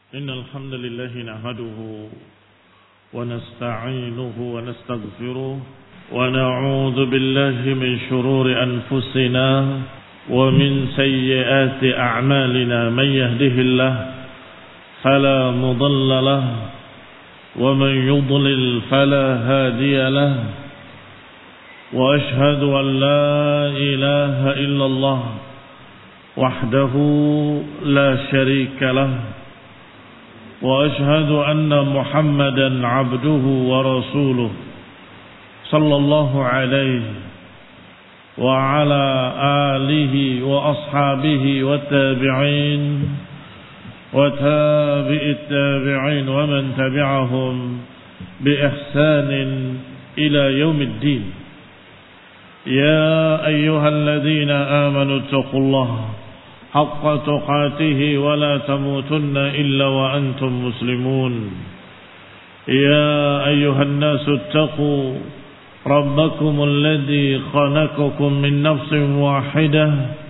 إن الحمد لله نحمده ونستعينه ونستغفره ونعوذ بالله من شرور أنفسنا ومن سيئات أعمالنا من يهده الله فلا مضل له ومن يضلل فلا هادي له وأشهد أن لا إله إلا الله وحده لا شريك له وأشهد أن محمدا عبده ورسوله صلى الله عليه وعلى آله وأصحابه والتابعين وتابع التابعين ومن تبعهم بإحسان إلى يوم الدين. يا أيها الذين آمنوا اتقوا الله حق تقاته ولا تموتن إلا وأنتم مسلمون. يا أيها الناس اتقوا ربكم الذي خلقكم من نفس واحدة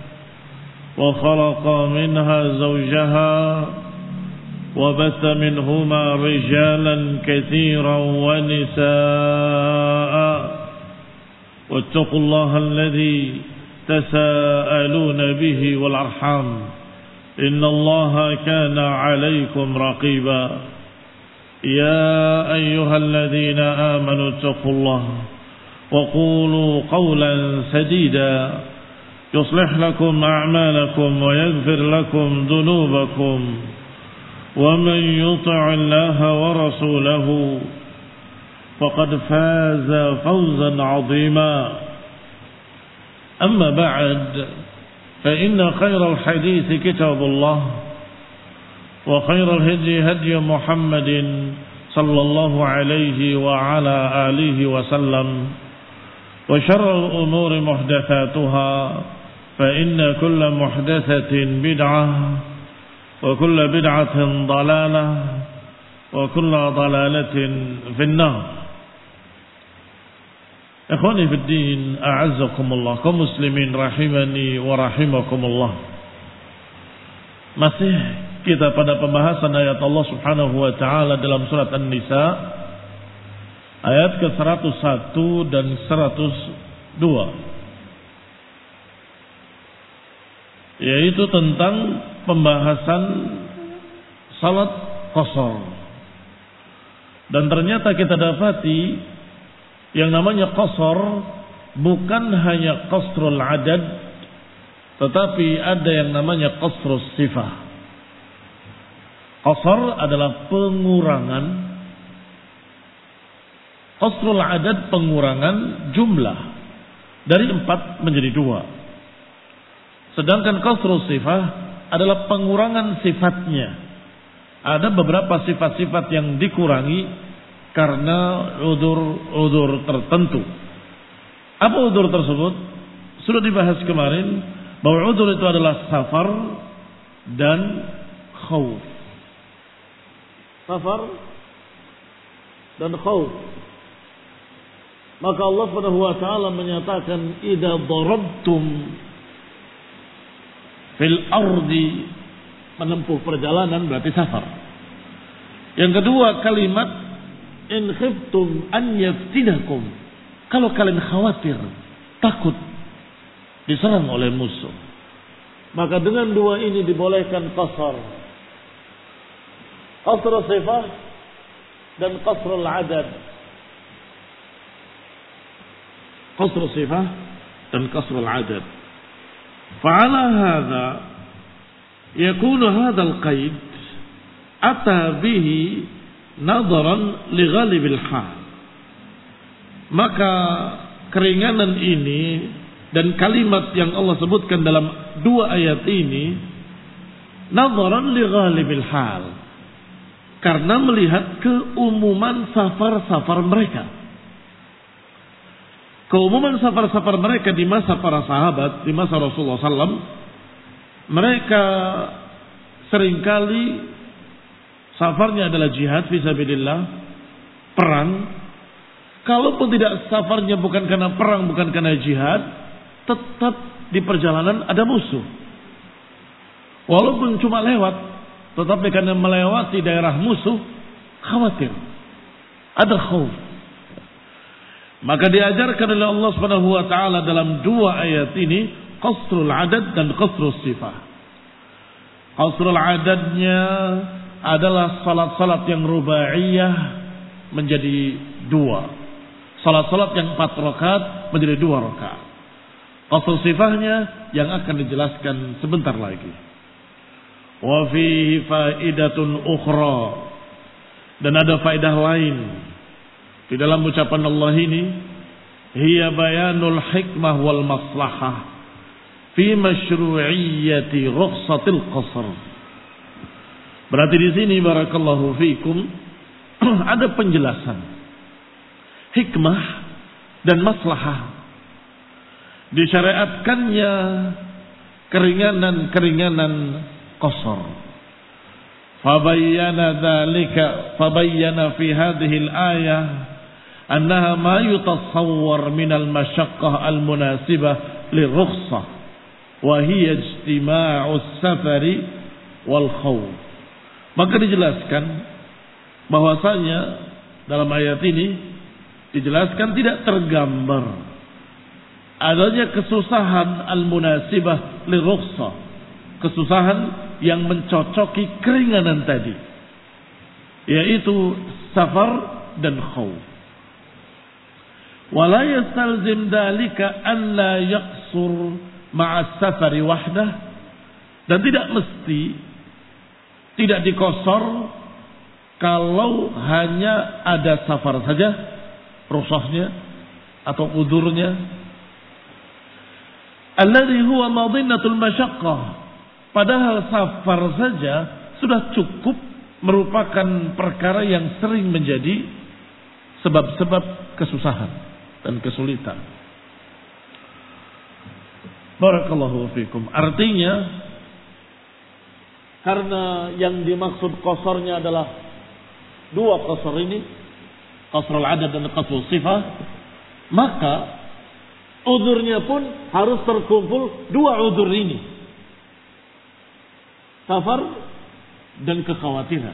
وخلق منها زوجها وبث منهما رجالا كثيرا ونساء واتقوا الله الذي تساءلون به والأرحام إن الله كان عليكم رقيبا. يا أيها الذين آمنوا اتقوا الله وقولوا قولا سديدا يصلح لكم أعمالكم ويغفر لكم ذنوبكم ومن يطع الله ورسوله فقد فاز فوزا عظيما. أما بعد فإن خير الحديث كتاب الله وخير الهدي هدي محمد صلى الله عليه وعلى آله وسلم وشر الأمور محدثاتها فإن كل محدثة بدعة وكل بدعة ضلالة وكل ضلالة في النار. Ikhwani fid din, a'azzakumullah, kaum muslimin rahimani wa rahimakumullah. Masih kita pada pembahasan ayat Allah Subhanahu wa taala dalam surat An-Nisa ayat ke-101 dan 102, yaitu tentang pembahasan salat qasar. Dan ternyata kita dapati yang namanya qasar bukan hanya qasrul adad, tetapi ada yang namanya qasrus sifah. Qasar adalah pengurangan, qasrul adad pengurangan jumlah dari 4 menjadi 2. Sedangkan qasrus sifah adalah pengurangan sifatnya. Ada beberapa sifat-sifat yang dikurangi karena udzur tertentu. Apa udzur tersebut? Sudah dibahas kemarin bahwa udzur itu adalah safar dan khauf. Safar dan khauf. Maka Allah Subhanahu wa taala menyatakan idza darabtum fil ardi, menempuh perjalanan berarti safar. Yang kedua kalimat in khiftum an yaftinakum, kalau kalian khawatir, takut diserang oleh musuh, maka dengan 2 ini dibolehkan qasar. Qasr sifah dan qasr al-adad. Qasr sifah dan qasr al-adad. Fa'ala hadha yakunu hadha al-qaid ata bihi nadaran li ghalibil hal. Maka keringanan ini dan kalimat yang Allah sebutkan dalam 2 ayat ini nadaran li ghalibil hal, karena melihat keumuman safar-safar mereka. Keumuman safar-safar mereka di masa para sahabat, di masa Rasulullah SAW, mereka seringkali safarnya adalah jihad fisabilillah, perang. Kalaupun tidak safarnya bukan karena perang, bukan karena jihad, tetap di perjalanan ada musuh. Walaupun cuma lewat, tetapi karena melewati daerah musuh, khawatir. Ada khauf. Maka diajarkan oleh Allah Subhanahu wa taala dalam dua ayat ini qasrul adad dan qasrul sifah. Qasrul adadnya adalah salat-salat yang rubaiyah menjadi dua. Salat-salat yang 4 rakaat menjadi 2 rakaat. Qasrul sifahnya yang akan dijelaskan sebentar lagi. Wa fihi faidatun ukhra, dan ada faedah lain di dalam ucapan Allah ini, hiya bayanul hikmah wal maslahah fi masyru'iyyati rukhsatil qasr. Berarti di sini barakallahu fikum ada penjelasan hikmah dan maslahah disyariatkannya keringanan-keringanan qasr. Fabayyana fi hadhihi al-ayah annaha ma yutasawwar min al-mashaqqah al-munasibah lirukhsah wa hiya ijtima'u as-safari wal khawf. Maka dijelaskan bahwasanya dalam ayat ini dijelaskan tidak tergambar adanya kesusahan al-munasibah lirukhsah, kesusahan yang mencocoki keringanan tadi, yaitu safar dan khawf. Wala yastalzim dalika an la yaqsur ma'a safari wahdah, dan tidak mesti tidak dikosor kalau hanya ada safar saja, rukhsahnya atau udurnya, alladhi huwa madinnatul masyaqqah, padahal safar saja sudah cukup merupakan perkara yang sering menjadi sebab-sebab kesusahan dan kesulitan. Barakallahu fikum. Artinya, karena yang dimaksud qasornya adalah dua qasar ini, qasrul adad dan qasrul sifah, maka udurnya pun harus terkumpul dua udur ini, safar dan kekhawatiran,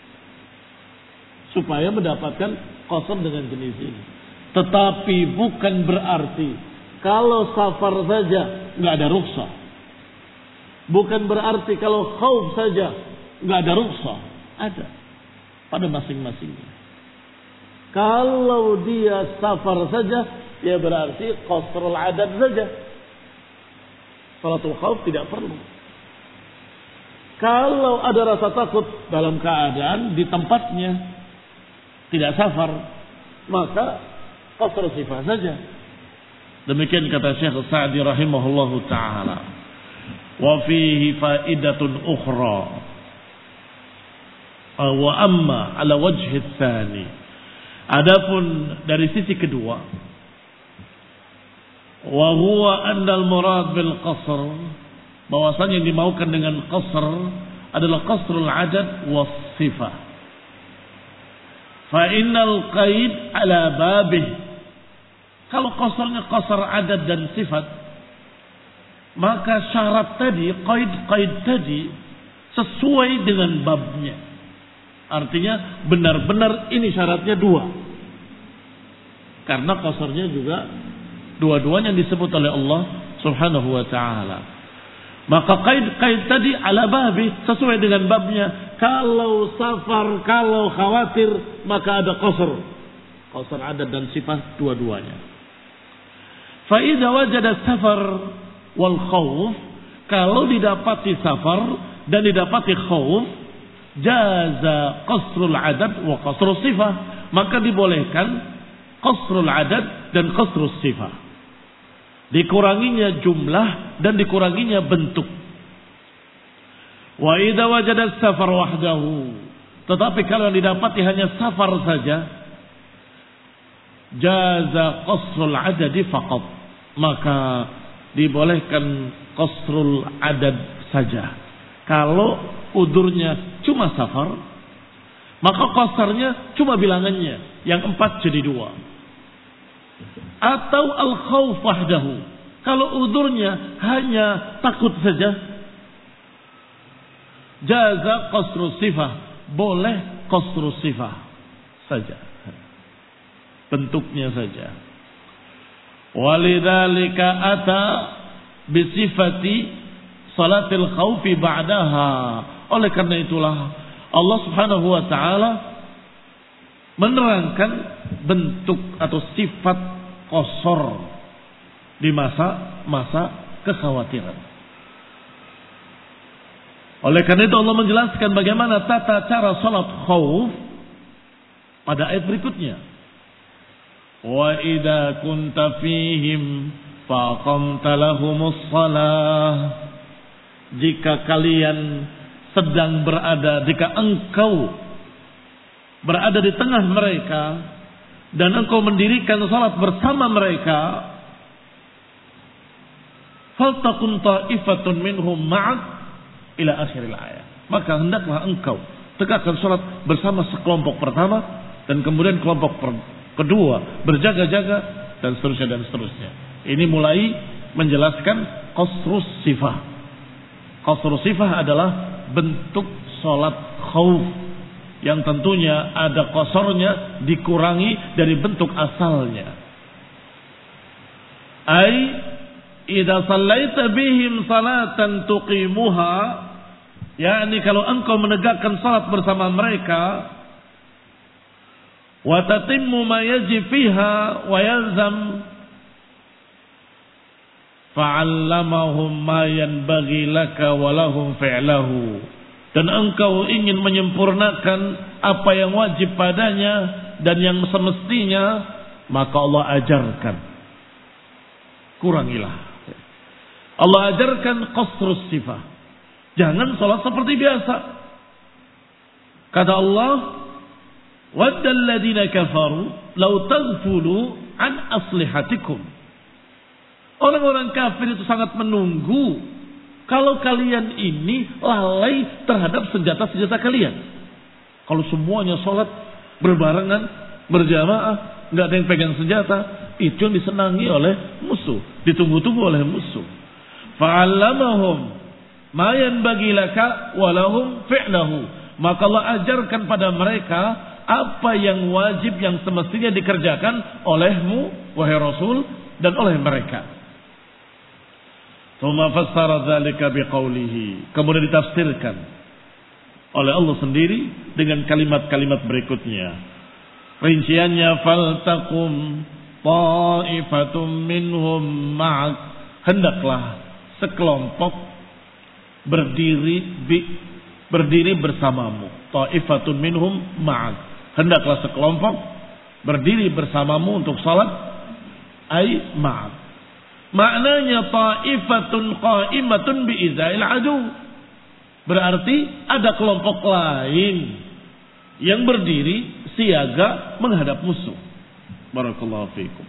supaya mendapatkan qasar dengan jenis ini. Tetapi bukan berarti kalau safar saja nggak ada rukhsah, bukan berarti kalau khauf saja nggak ada rukhsah. Ada pada masing-masingnya. Kalau dia safar saja, ya berarti qasrul adad saja, salatul khauf tidak perlu. Kalau ada rasa takut dalam keadaan di tempatnya tidak safar, maka qasrul sifah saja. Demikian kata Syekh Sa'di rahimahullahu ta'ala. Wa fihi faidatun ukhra wa amma ala wajhi tsani. Adapun dari sisi kedua, wa huwa annal murad bil qasr, bahwasanya yang dimaukan dengan qasr adalah qasrul adad was sifah. Fa innal qaid ala babih, kalau qasrnya qasr adad dan sifat, maka syarat tadi, qaid tadi sesuai dengan babnya. Artinya benar-benar ini syaratnya dua. Karena qasrnya juga dua-duanya disebut oleh Allah Subhanahu wa taala. Maka qaid tadi ala babi, sesuai dengan babnya. Kalau safar, kalau khawatir, maka ada qasr. Qasr adad dan sifat dua-duanya. Fa idza wajada safar wal khawf, kalau didapati safar dan didapati khawf, jaza qasrul adad wa qasrul sifah, maka dibolehkan qasrul adad dan qasrul sifah. Dikuranginya jumlah dan dikuranginya bentuk. Wa idza wajada safar wahdahu, tetapi kalau didapati hanya safar saja, jaza qasrul adadi faqat, maka dibolehkan qasrul adad saja. Kalau udurnya cuma safar, maka qasarnya cuma bilangannya, yang 4 jadi 2. Atau al-khawf wahdahu, kalau udurnya hanya takut saja, jaza qasrus sifah, boleh qasrus sifah saja, bentuknya saja. Walidzalika ata bisifati salatil khaufi ba'daha. Oleh karena itulah Allah Subhanahu wa taala menerangkan bentuk atau sifat qasar di masa kekhawatiran. Oleh karena itu Allah menjelaskan bagaimana tata cara salat khauf pada ayat berikutnya. Wa idza kunta fihim faqamta lahumus shalah. Jika kalian sedang berada, jika engkau berada di tengah mereka dan engkau mendirikan salat bersama mereka, faltaqum ta'ifatun minhum ma'ak ila akhiril ayat. Maka hendaklah engkau tegakkan salat bersama sekelompok pertama dan kemudian kelompok kedua berjaga-jaga dan seterusnya. Ini mulai menjelaskan qasrus sifah. Qasrus sifah adalah bentuk salat khauf yang tentunya ada qasarnya, dikurangi dari bentuk asalnya. Ai idza sallaita bihim salatan tuqimuha, yakni kalau engkau menegakkan salat bersama mereka, wa tatimmu ma yajib fiha wa yalzam, fa'allamahum ma yanbaghi laka wa lahum fi'lahu, dan engkau ingin menyempurnakan apa yang wajib padanya dan yang semestinya, maka Allah ajarkan. Kurangilah. Allah ajarkan qasrus sifah. Jangan salat seperti biasa. Kata Allah, waddal ladzina kafaru law taghfulu an aslihatikum. Orang-orang kafir itu sangat menunggu kalau kalian ini lalai terhadap senjata-senjata kalian. Kalau semuanya sholat berbarengan, berjamaah, nggak ada yang pegang senjata, itu yang disenangi oleh musuh, ditunggu-tunggu oleh musuh. Fa'allamahum ma yanbaghi laka wa lahum fi'lahu. Maka Allah ajarkan pada mereka apa yang wajib, yang semestinya dikerjakan olehmu, wahai Rasul, dan oleh mereka. Tsumma fassara dzalika biqaulihi. Kemudian ditafsirkan oleh Allah sendiri dengan kalimat-kalimat berikutnya. Rinciannya, faltaqum ta'ifatum minhum ma'ak. Hendaklah sekelompok berdiri bersamamu. Ta'ifatun minhum ma'ak. Hendaklah sekelompok berdiri bersamamu untuk salat, ai ma'ak. Maknanya ta'ifatun qa'imatun bi'izail adu. Berarti ada kelompok lain yang berdiri siaga menghadap musuh. Barakallahu fiikum.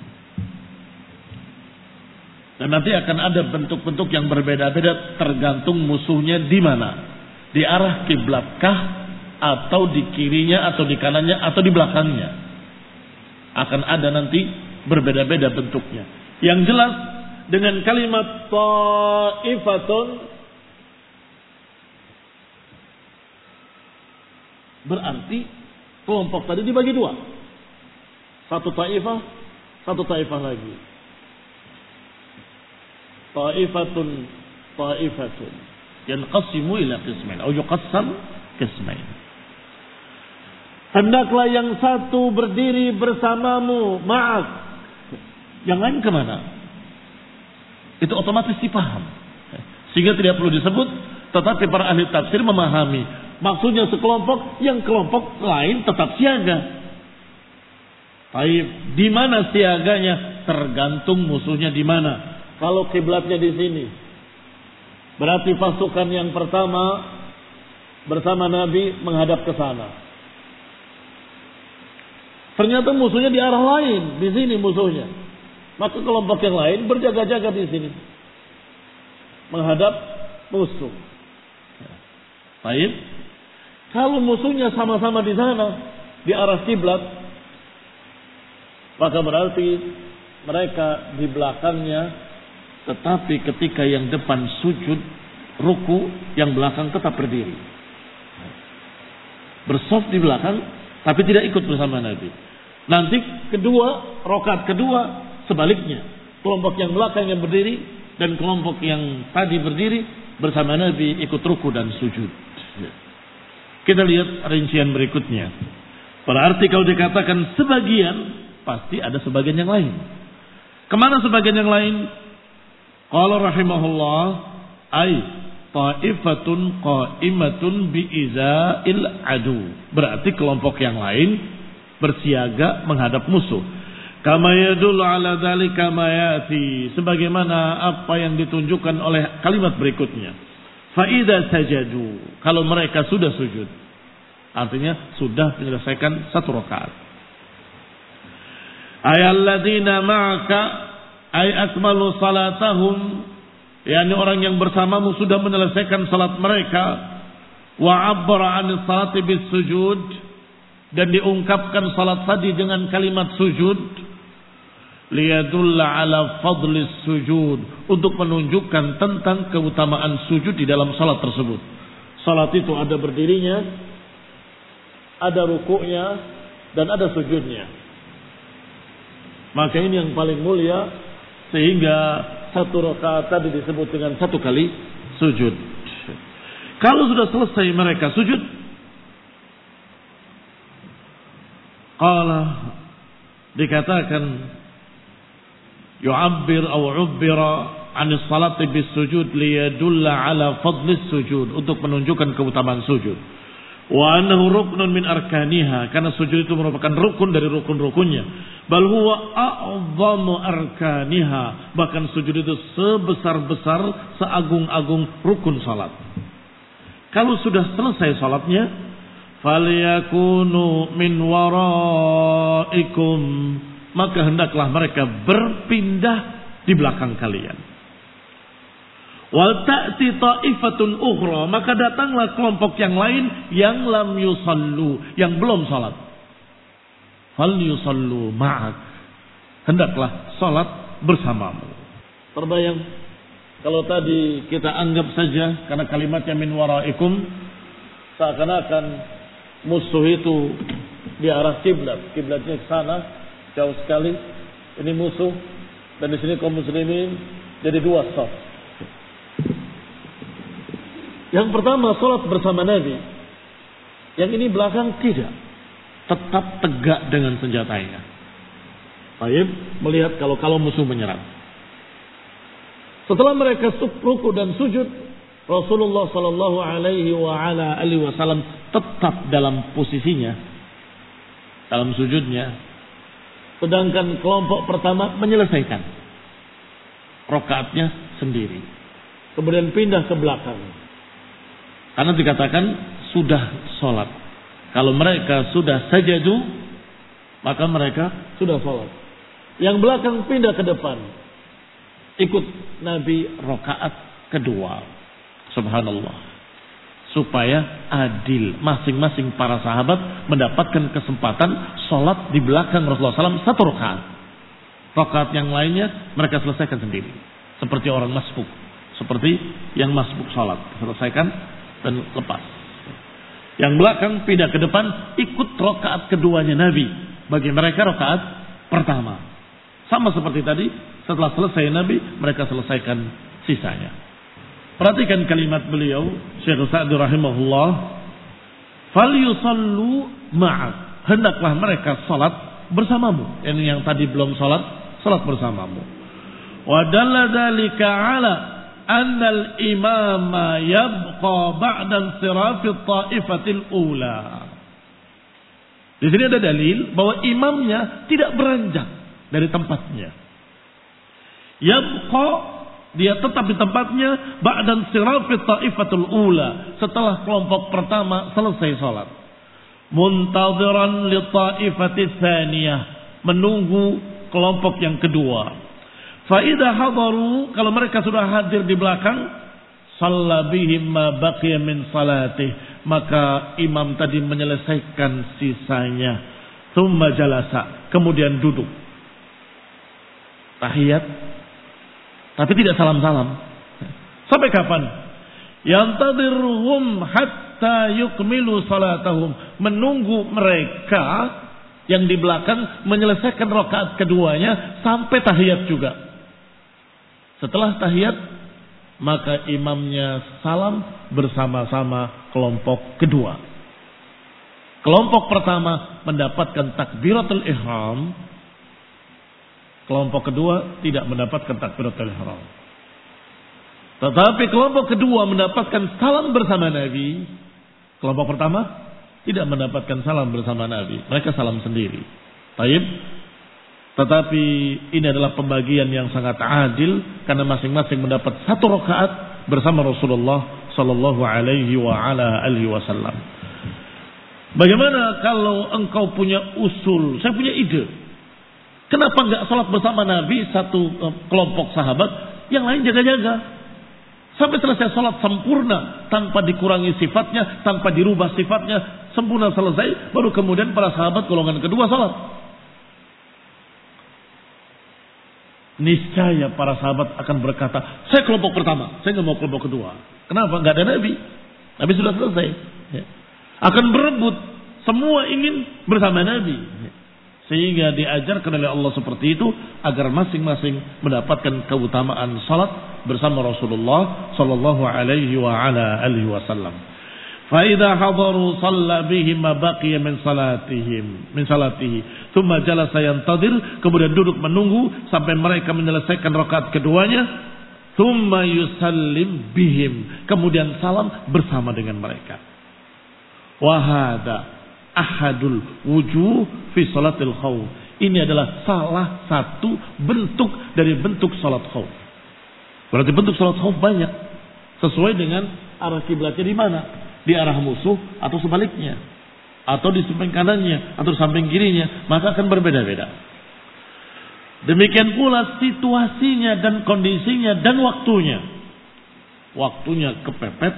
Dan nanti akan ada bentuk-bentuk yang berbeda-beda tergantung musuhnya di mana. Di arah kiblatkah, atau di kirinya, atau di kanannya, atau di belakangnya. Akan ada nanti berbeda-beda bentuknya. Yang jelas dengan kalimat ta'ifatun berarti kelompok tadi dibagi dua. Satu ta'ifah, satu ta'ifah lagi. Ta'ifatun yanqasimu ila qismain atau yuqassam qismain. Hendaklah yang satu berdiri bersamamu ma'ak. Yang lain kemana? Itu otomatis dipaham. Sehingga tidak perlu disebut, tetapi para ahli tafsir memahami. Maksudnya sekelompok, yang kelompok lain tetap siaga. Baik, di mana siaganya? Tergantung musuhnya di mana. Kalau kiblatnya di sini, berarti pasukan yang pertama bersama Nabi menghadap ke sana. Ternyata musuhnya di arah lain, di sini musuhnya. Maka kelompok yang lain berjaga-jaga di sini menghadap musuh. Baik. Kalau musuhnya sama-sama di sana, di arah kiblat, maka berarti mereka di belakangnya, tetapi ketika yang depan sujud, ruku, yang belakang tetap berdiri. bersaf di belakang, tapi tidak ikut bersama Nabi. Nanti rakaat kedua sebaliknya, kelompok yang belakang yang berdiri dan kelompok yang tadi berdiri bersama Nabi ikut ruku dan sujud. Kita lihat rincian berikutnya. Berarti kalau dikatakan sebagian, pasti ada sebagian yang lain. Kemana sebagian yang lain? Qala rahimahullah, ay ta'ifatun qa'imatun bi'iza'il adu. Berarti kelompok yang lain bersiaga menghadap musuh. Kama yadullu ala dzalika ma yati, sebagaimana apa yang ditunjukkan oleh kalimat berikutnya. Fa idza sajadu, kalau mereka sudah sujud, artinya sudah menyelesaikan satu rakaat. Ayyalladzina ma'aka ay akmalu salatahum, yakni orang yang bersamamu sudah menyelesaikan salat mereka. Wa 'abbara 'anis salati bis sujud, dan diungkapkan salat tadi dengan kalimat sujud. Liyadulla 'ala fadlis sujud, untuk menunjukkan tentang keutamaan sujud di dalam salat tersebut. Salat itu ada berdirinya, ada rukuknya, dan ada sujudnya. Maka ini yang paling mulia, sehingga satu rakaat tadi disebut dengan satu kali sujud. Kalau sudah selesai mereka sujud, qala, dikatakan yu'abbir aw 'ubbira 'anis salati bis sujud liyadulla 'ala fadlis sujud, untuk menunjukkan keutamaan sujud. Wa annahu ruknun min arkaniha, karena sujud itu merupakan rukun dari rukun-rukunnya. Bal huwa a'zamu arkaniha, bahkan sujud itu sebesar-besar, seagung-agung rukun salat. Kalau sudah selesai salatnya, falyakunu min waraikum, maka hendaklah mereka berpindah di belakang kalian. Wal ta'ti ta'ifatun ukhra, maka datanglah kelompok yang lain yang lam yusallu, yang belum salat. Fal yusallu ma'ak, hendaklah salat bersamamu. Terbayang kalau tadi kita anggap saja karena kalimatnya min waraikum, seakan-akan musuh itu di arah kiblat, kiblatnya ke sana jauh sekali. Ini musuh dan di sini kaum muslimin, jadi dua saf. Yang pertama salat bersama Nabi, yang ini belakang tidak, tetap tegak dengan senjatanya. Baik, melihat kalau musuh menyerang. Setelah mereka ruku dan sujud, Rasulullah sallallahu alaihi wasallam tetap dalam posisinya, dalam sujudnya. Sedangkan kelompok pertama menyelesaikan rakaatnya sendiri, kemudian pindah ke belakang. Karena dikatakan sudah sholat. Kalau mereka sudah sajadu, maka mereka sudah sholat. Yang belakang pindah ke depan, ikut Nabi rakaat kedua. Subhanallah. Supaya adil, masing-masing para sahabat mendapatkan kesempatan sholat di belakang Rasulullah SAW satu rakaat. Rakaat yang lainnya mereka selesaikan sendiri, seperti orang masbuk, seperti yang masbuk sholat, selesaikan dan lepas. Yang belakang pindah ke depan, ikut rakaat keduanya Nabi. Bagi mereka rakaat pertama. Sama seperti tadi, setelah selesai Nabi, mereka selesaikan sisanya. Perhatikan kalimat beliau, Syekh Sa'di rahimahullah, "Falyusallu ma'ak", hendaklah mereka salat bersamamu. Ini yang tadi belum salat bersamamu. Wa dalla dzalika 'ala annal imama yabqa ba'da insirafit ta'ifatil ula. Di sini ada dalil bahwa imamnya tidak beranjak dari tempatnya. Yabqa, dia tetap di tempatnya ba'da insirafit ta'ifatul ula, setelah kelompok pertama selesai salat. Muntadhiran li ta'ifatis tsaniyah, menunggu kelompok yang kedua. Faidah hadaru, kalau mereka sudah hadir di belakang, shalla bihim ma baqiya min salatih, maka imam tadi menyelesaikan sisanya. Tsumma jalasa, kemudian duduk. Tahiyat, tapi tidak salam-salam. Sampai kapan? Yantadhirhum hatta hatta yukmilu salatahum, menunggu mereka yang di belakang menyelesaikan rakaat keduanya sampai tahiyat juga. Setelah tahiyat, maka imamnya salam bersama-sama kelompok kedua. Kelompok pertama mendapatkan takbiratul ihram, kelompok kedua tidak mendapatkan takbiratul ihram. Tetapi kelompok kedua mendapatkan salam bersama Nabi. Kelompok pertama tidak mendapatkan salam bersama Nabi. Mereka salam sendiri. Taib. Tetapi ini adalah pembagian yang sangat adil karena masing-masing mendapat satu rakaat bersama Rasulullah sallallahu alaihi wa ala alihi wasallam. Bagaimana kalau engkau punya usul? Saya punya ide. Kenapa enggak salat bersama Nabi satu kelompok sahabat, yang lain jaga-jaga? Sampai selesai salat sempurna, tanpa dikurangi sifatnya, tanpa dirubah sifatnya, sempurna selesai, baru kemudian para sahabat golongan kedua salat. Niscaya para sahabat akan berkata, saya kelompok pertama, saya nggak mau kelompok kedua. Kenapa? Nggak ada Nabi. Nabi sudah selesai. Akan berebut, semua ingin bersama Nabi. Sehingga diajarkan oleh Allah seperti itu agar masing-masing mendapatkan keutamaan salat bersama Rasulullah sallallahu alaihi wa ala alihi wasallam. Fa idza hadaru shalla bihim ma baqiya min salatihi thumma jalasa yantadir, kemudian duduk menunggu sampai mereka menyelesaikan rakaat keduanya, thumma yusallim bihim, kemudian salam bersama dengan mereka. Wa hada ahadul wujuh fi salatil khawf. Ini adalah salah satu bentuk dari bentuk salat khawf. Berarti bentuk salat khawf banyak, sesuai dengan arah kiblatnya di mana, di arah musuh atau sebaliknya, atau di samping kanannya atau samping kirinya, maka akan berbeda-beda. Demikian pula situasinya dan kondisinya dan waktunya. Waktunya kepepet,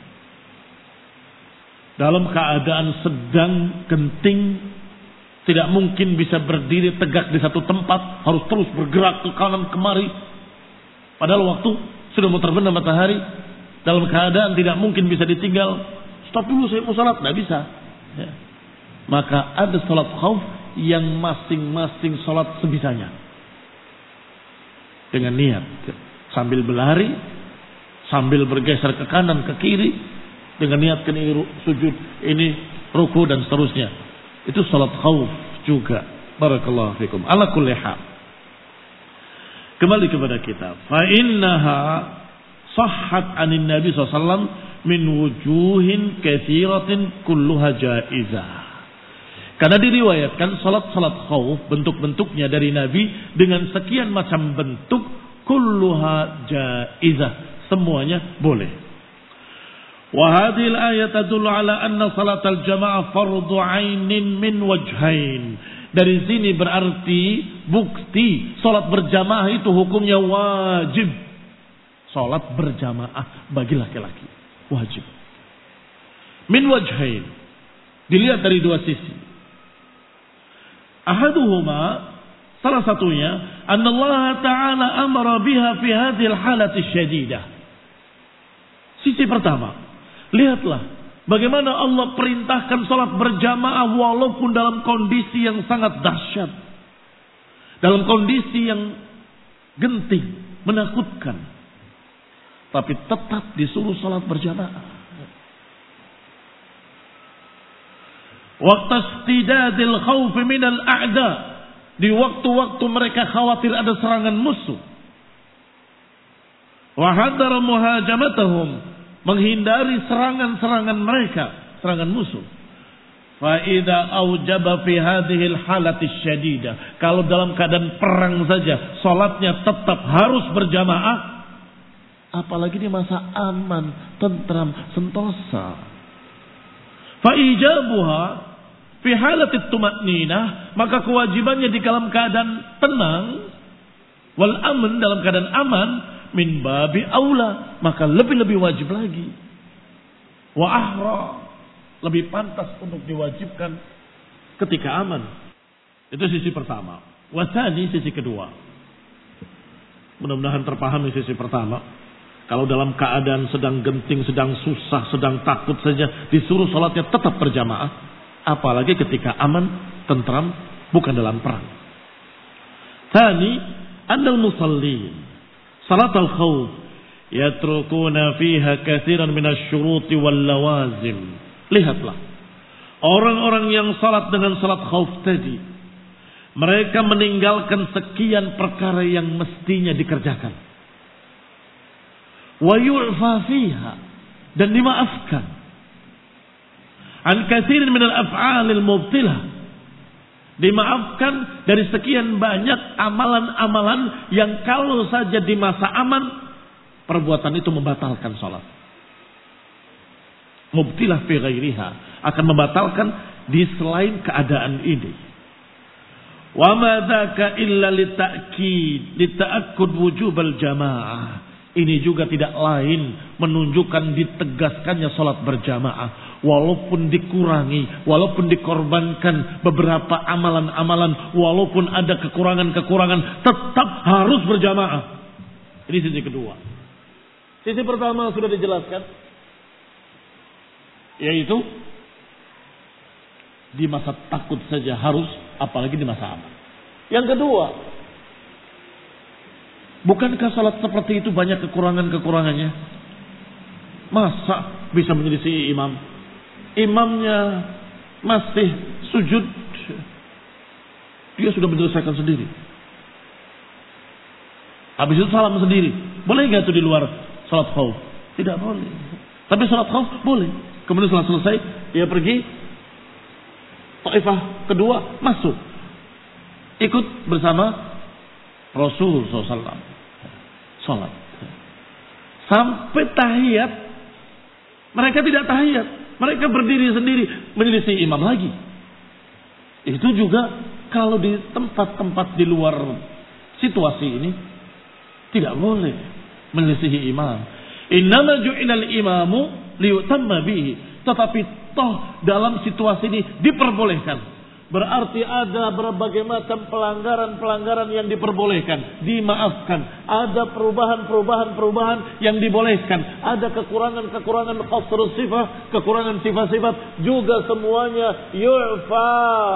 dalam keadaan sedang genting, tidak mungkin bisa berdiri tegak di satu tempat, harus terus bergerak ke kanan kemari. Padahal waktu sudah mau terbenam matahari, dalam keadaan tidak mungkin bisa ditinggal. Stop dulu, saya mau salat, tidak bisa. Ya. Maka ada salat khauf yang masing-masing salat sebisanya, dengan niat, sambil berlari, sambil bergeser ke kanan ke kiri, dengan niatkan ini sujud, ini ruku dan seterusnya. Itu salat khauf juga. Barakallahu fikum. Ala kulli hal. Kembali kepada kita. Fa innaha sahhat anin Nabi SAW min wujuhin katsiratin kulluha jaizah. Karena diriwayatkan salat-salat khauf bentuk-bentuknya dari Nabi dengan sekian macam bentuk, kulluha jaizah, semuanya boleh. Wa hadhil ayat tadullu ala anna salatal jamaah fardhu 'ainin min wajhain. Dari sini berarti bukti salat berjamaah itu hukumnya wajib. Salat berjamaah bagi laki-laki wajib. Min wajhain, dilihat dari dua sisi. Ahaduhuma, salah satunya, annallaha ta'ala amara biha fi hadhil halati syadidah. Sisi pertama, lihatlah bagaimana Allah perintahkan salat berjamaah walaupun dalam kondisi yang sangat dahsyat, dalam kondisi yang genting, menakutkan, tapi tetap disuruh salat berjamaah. Waqta istidadil khawf minal a'da, di waktu-waktu mereka khawatir ada serangan musuh. Wa hadara muhajamatahum, menghindari serangan-serangan mereka, serangan musuh. Fa idza aujaba fi hadhihi al-halati syadidah, kalau dalam keadaan perang saja salatnya tetap harus berjamaah, apalagi di masa aman, tentram, sentosa. Fa ijabuha fi halati tumanninah, maka kewajibannya di dalam keadaan tenang, wal aman, dalam keadaan aman, min babi aula, maka lebih-lebih wajib lagi. Wa ahra, lebih pantas untuk diwajibkan ketika aman. Itu sisi pertama. Wa tsani, sisi kedua. Mudah-mudahan terpahami sisi pertama. Kalau dalam keadaan sedang genting, sedang susah, sedang takut saja disuruh sholatnya tetap berjamaah. Apalagi ketika aman, tentram, bukan dalam perang. Tani, andal musallin. Salat al-khawf. Yatrukuna fiha kathiran minasyuruti wal lawazim. Lihatlah. Orang-orang yang salat dengan salat khawf tadi. Mereka meninggalkan sekian perkara yang mestinya dikerjakan. Wa yu'fa fiha, dan dimaafkan. An katsirin min al-af'alil mubtilah, dimaafkan dari sekian banyak amalan-amalan yang kalau saja di masa aman perbuatan itu membatalkan salat. Mubtilah fi ghairiha, akan membatalkan di selain keadaan ini. Wa ma dzaka illa lita'kid lita'akkud wujubal jamaah. Ini juga tidak lain menunjukkan ditegaskannya salat berjamaah. Walaupun dikurangi, walaupun dikorbankan beberapa amalan-amalan, walaupun ada kekurangan-kekurangan, tetap harus berjamaah. Ini sisi kedua. Sisi pertama sudah dijelaskan, yaitu di masa takut saja harus, apalagi di masa aman. Yang kedua, bukankah salat seperti itu banyak kekurangan-kekurangannya? Masa bisa menyelisih imam? Imamnya masih sujud, dia sudah menyelesaikan sendiri. Habis itu salam sendiri. Boleh nggak itu di luar salat khauf? Tidak boleh. Tapi salat khauf boleh. Kemudian salat selesai, dia pergi taifah kedua, masuk, ikut bersama Rasul SAW. Salat. Sampai tahiyat, mereka tidak tahiyat. Mereka berdiri sendiri, menyelisih imam lagi. Itu juga kalau di tempat-tempat di luar situasi ini, tidak boleh menyelisih imam. Innama ju'ilal imamu liyutamma bihi. Tetapi toh dalam situasi ini diperbolehkan. Berarti ada berbagai macam pelanggaran-pelanggaran yang diperbolehkan, dimaafkan. Ada perubahan-perubahan yang dibolehkan. Ada kekurangan-kekurangan qasrus sifat, kekurangan sifat-sifat juga semuanya yu'fa,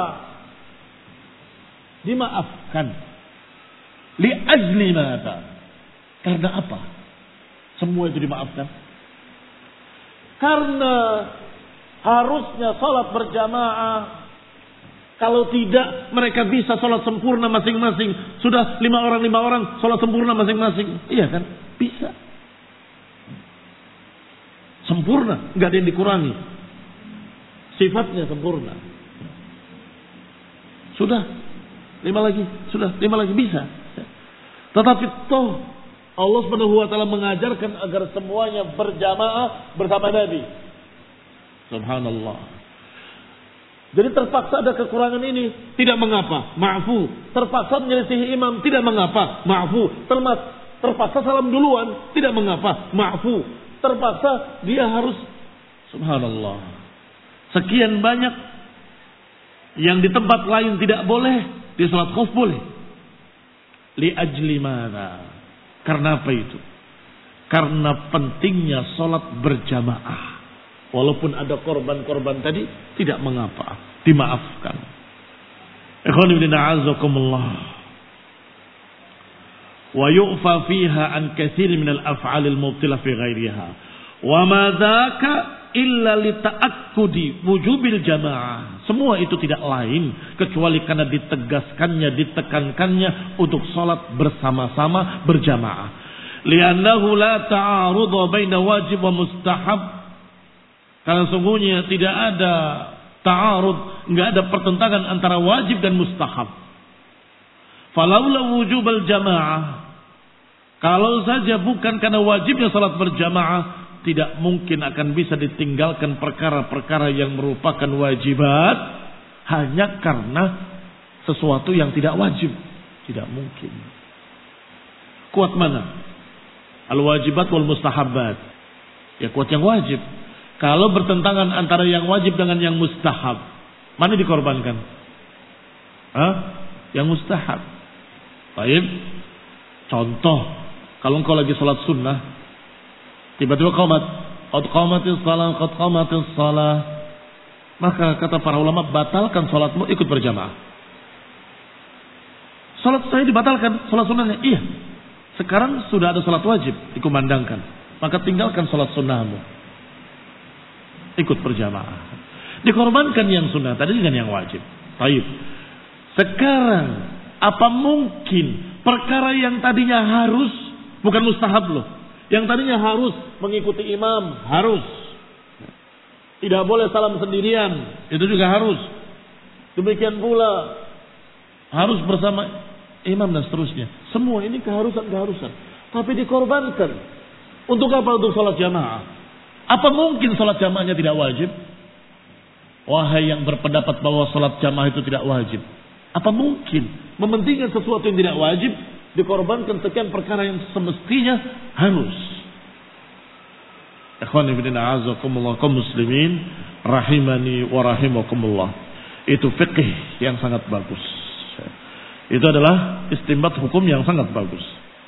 dimaafkan. Li ajli mata. Karena apa? Semua itu dimaafkan. Karena harusnya salat berjamaah. Kalau tidak, mereka bisa sholat sempurna masing-masing. Sudah 5 orang, sholat sempurna masing-masing. Iya kan? Bisa. Sempurna, nggak ada yang dikurangi. Sifatnya sempurna. Sudah 5 lagi, sudah 5 lagi, bisa. Tetapi toh Allah Subhanahu wa taala mengajarkan agar semuanya berjamaah bersama Nabi. Subhanallah. Jadi terpaksa ada kekurangan ini, tidak mengapa, ma'fu. Terpaksa menyelisihi imam, tidak mengapa, ma'fu. Terpaksa salam duluan, tidak mengapa, ma'fu. Terpaksa dia harus, subhanallah. Sekian banyak yang di tempat lain tidak boleh, di salat khauf boleh. Li ajli mana? Karena apa itu? Karena pentingnya salat berjamaah. Walaupun ada korban-korban tadi, tidak mengapa, dimaafkan. Ikhwan fillah a'azzakumullah. Wa yu'fa fiha an katsir min al-af'al al-mubtilah fi ghairiha. Wa ma dzaka illa li ta'akkudi wujubil jamaah. Semua itu tidak lain kecuali karena ditegaskannya, ditekankannya untuk salat bersama-sama berjamaah. Li'annahu la ta'arudha baina wajib wa mustahab. Karena sungguhnya tidak ada ta'arud, enggak ada pertentangan antara wajib dan mustahab. Falaula wujubal jamaah, kalau saja bukan karena wajibnya salat berjamaah, tidak mungkin akan bisa ditinggalkan perkara-perkara yang merupakan wajibat hanya karena sesuatu yang tidak wajib. Tidak mungkin. Kuat mana? Al-wajibat wal mustahabat. Ya kuat yang wajib. Kalau bertentangan antara yang wajib dengan yang mustahab, mana dikorbankan? Yang mustahab. Baik. Contoh, kalau engkau lagi salat sunnah, Tiba-tiba qomat. Qad qamatis salah, qad qamatis salah. Maka kata para ulama, batalkan salatmu, ikut berjamaah. Salat saya dibatalkan, salat sunnahnya. Iya. Sekarang sudah ada salat wajib dikumandangkan. Maka tinggalkan salat sunnahmu. Ikut berjamaah. Dikorbankan yang sunnah tadi dengan yang wajib. Baik. Sekarang apa mungkin perkara yang tadinya harus, bukan mustahab loh. Yang tadinya harus mengikuti imam, harus. Tidak boleh salam sendirian, itu juga harus. Demikian pula harus bersama imam dan seterusnya. Semua ini keharusan-keharusan. Tapi dikorbankan. Untuk apa? Untuk sholat jamaah. Apa mungkin sholat jamaahnya tidak wajib? Wahai yang berpendapat bahwa sholat jamaah itu tidak wajib. Apa mungkin mementingkan sesuatu yang tidak wajib dikorbankan sekian perkara yang semestinya harus? Ikhwan fillah a'azakumullah kaum muslimin rahimani wa rahimakumullah. Itu fikih yang sangat bagus. Itu adalah istinbat hukum yang sangat bagus.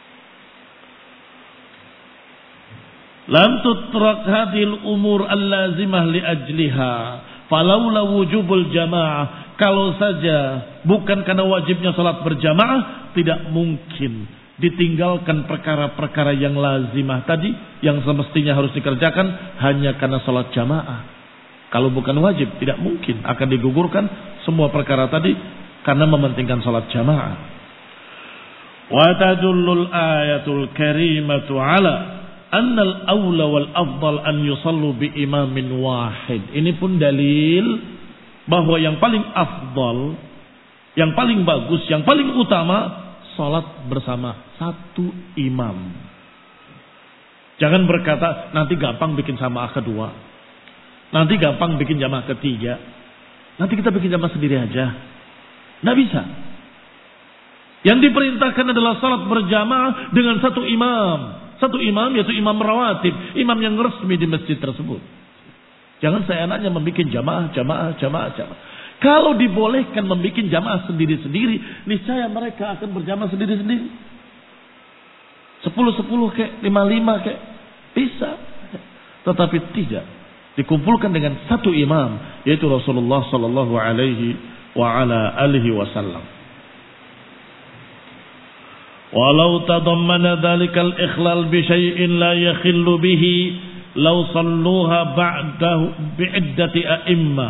Lam tutrak hadhil umur al-lazimah li ajliha falaula wujubul jamaah. Kalau saja bukan karena wajibnya salat berjamaah, tidak mungkin ditinggalkan perkara-perkara yang lazimah tadi yang semestinya harus dikerjakan hanya karena salat jamaah. Kalau bukan wajib, tidak mungkin akan digugurkan semua perkara tadi karena mementingkan salat jamaah. Wa tadullul ayatul karimatu ala annal awla wal afdal an yusallu bi imamin wahid. Ini pun dalil bahwa yang paling afdal, yang paling bagus, yang paling utama salat bersama satu imam. Jangan berkata nanti gampang bikin jamaah kedua, nanti gampang bikin jamaah ketiga, nanti kita bikin jamaah sendiri aja. Nggak bisa. Yang diperintahkan adalah salat berjamaah dengan satu imam. Satu imam yaitu imam rawatib, imam yang resmi di masjid tersebut. Jangan seenaknya membuat jamaah. Kalau dibolehkan membuat jamaah sendiri-sendiri, niscaya mereka akan berjamaah sendiri-sendiri. 10 kek, 5 kek, bisa. Tetapi tidak dikumpulkan dengan satu imam, yaitu Rasulullah sallallahu alaihi wa ala alihi wasallam. Walau tadammana dhalikal ikhlal bi syai'in la yakhillu bihi law salluha ba'dahu bi'iddati a'immah.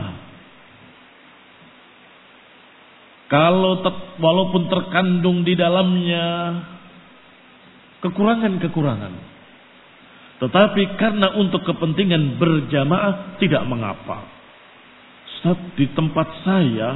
Kalau walaupun terkandung di dalamnya kekurangan-kekurangan, tetapi karena untuk kepentingan berjamaah tidak mengapa. Ustaz, di tempat saya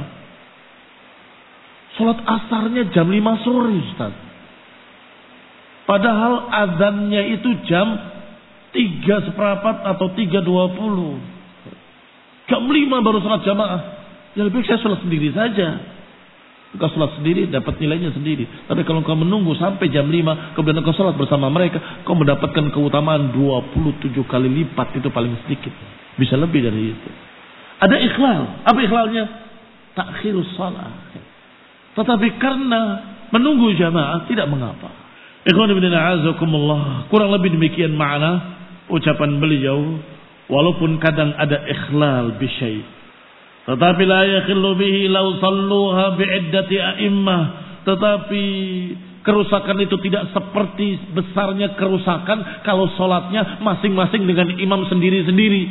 salat asarnya jam 5 sore, Ustaz. Padahal azannya itu jam 3:15 atau 3:20. Jam 5 baru salat jamaah. Ya lebih saya salat sendiri saja. Kau salat sendiri dapat nilainya sendiri. Tapi kalau kau menunggu sampai jam 5 kemudian kau salat bersama mereka, kau mendapatkan keutamaan 27 kali lipat, itu paling sedikit. Bisa lebih dari itu. Ada ikhlal. Apa ikhlalnya? Takhirus salat. Tetapi karena menunggu jamaah tidak mengapa. Ikhwan fillah a'azakumullah. Kurang lebih demikian makna ucapan beliau, walaupun kadang ada ikhlal bi syai', tetapi la yakhillu bihi law salluha bi'iddati a'immah. Tetapi kerusakan itu tidak seperti besarnya kerusakan kalau salatnya masing-masing dengan imam sendiri-sendiri.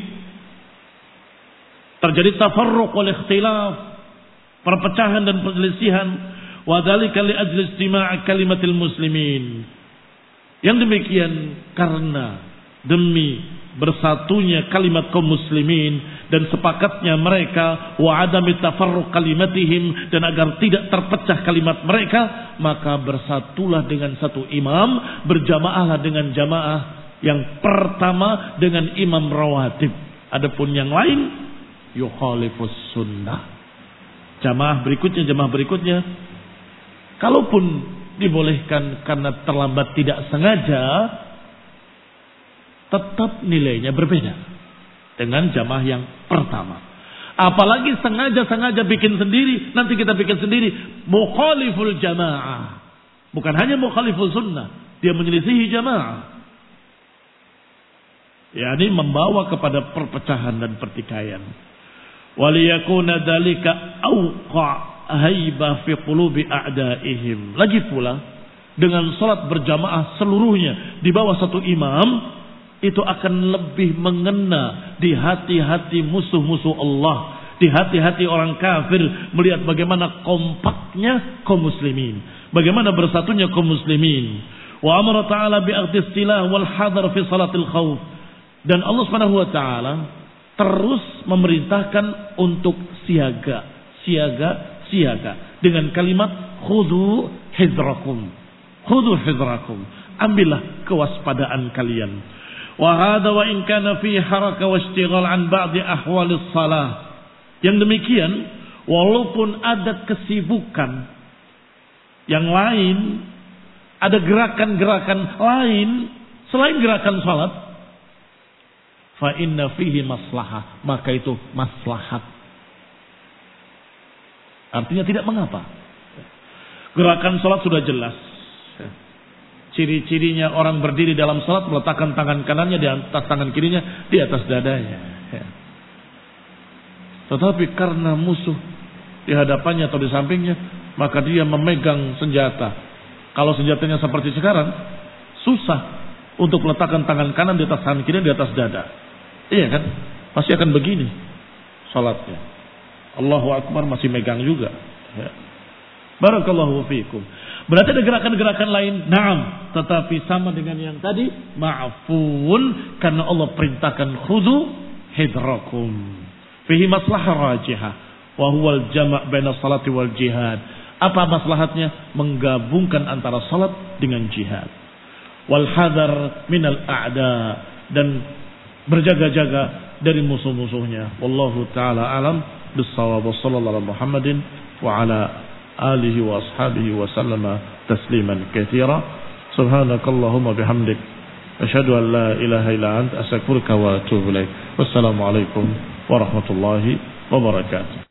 Terjadi tafarruq wal ikhtilaf, perpecahan dan perselisihan. Wa dzalika li ajli istima' kalimatil muslimin. Yang demikian karena demi bersatunya kalimat kaum muslimin dan sepakatnya mereka, wa adami tafarruq kalimatihim, dan agar tidak terpecah kalimat mereka, maka bersatulah dengan satu imam, berjamaahlah dengan jamaah yang pertama dengan imam rawatib. Adapun yang lain yukhalifus sunnah. Jamaah berikutnya kalaupun dibolehkan karena terlambat tidak sengaja, tetap nilainya berbeda dengan jamaah yang pertama. Apalagi sengaja bikin sendiri, nanti kita bikin sendiri, mukhaliful jamaah. Bukan hanya mukhaliful sunnah, dia menyelisihi jamaah. yakni membawa kepada perpecahan dan pertikaian. Waliyakuna dzalika awqa haibah fi qulubi a'daihim. Lagi pula dengan salat berjamaah seluruhnya di bawah satu imam, itu akan lebih mengena di hati-hati musuh-musuh Allah, di hati-hati orang kafir, melihat bagaimana kompaknya kaum muslimin, bagaimana bersatunya kaum muslimin. Wa amara ta'ala bi akhdhi istilah wal hadar fi salatil khauf. Dan Allah Subhanahu wa taala terus memerintahkan untuk siaga dengan kalimat khudhu hidrakum. Khudhu hidrakum. Ambillah kewaspadaan kalian. Wa hadha wa in kana fi haraka wa ishtighal an ba'd ahwalis salah. Yang demikian walaupun ada kesibukan yang lain, ada gerakan-gerakan lain selain gerakan salat, fa inna fihi maslahah, maka itu maslahat. Artinya tidak mengapa. Gerakan salat sudah jelas. Ciri-cirinya orang berdiri dalam salat meletakkan tangan kanannya di atas tangan kirinya, di atas dadanya. Tetapi karena musuh di hadapannya atau di sampingnya, maka dia memegang senjata. Kalau senjatanya seperti sekarang, susah untuk meletakkan tangan kanan di atas tangan kiri, di atas dada. Iya kan? Pasti akan begini salatnya. Allahu Akbar masih megang juga. Ya. Barakallahu fiikum. Berarti ada gerakan-gerakan lain, na'am, tetapi sama dengan yang tadi, ma'fun, karena Allah perintahkan khudhu hidrakum. Fihi maslahah rajihah, wa huwal jama' baina salati wal jihad. Apa maslahatnya? Menggabungkan antara salat dengan jihad. Wal hadar minal a'da, dan berjaga-jaga dari musuh-musuhnya. Wallahu ta'ala alam bis-shawab. Sallallahu alaihi Muhammadin wa ala alihi wa ashabihi wa sallama tasliman katsira. Subhanakallahumma bihamdik asyhadu an la ilaha illa anta astaghfiruka wa atubu ilaik. Wassalamu alaikum warahmatullahi wabarakatuh.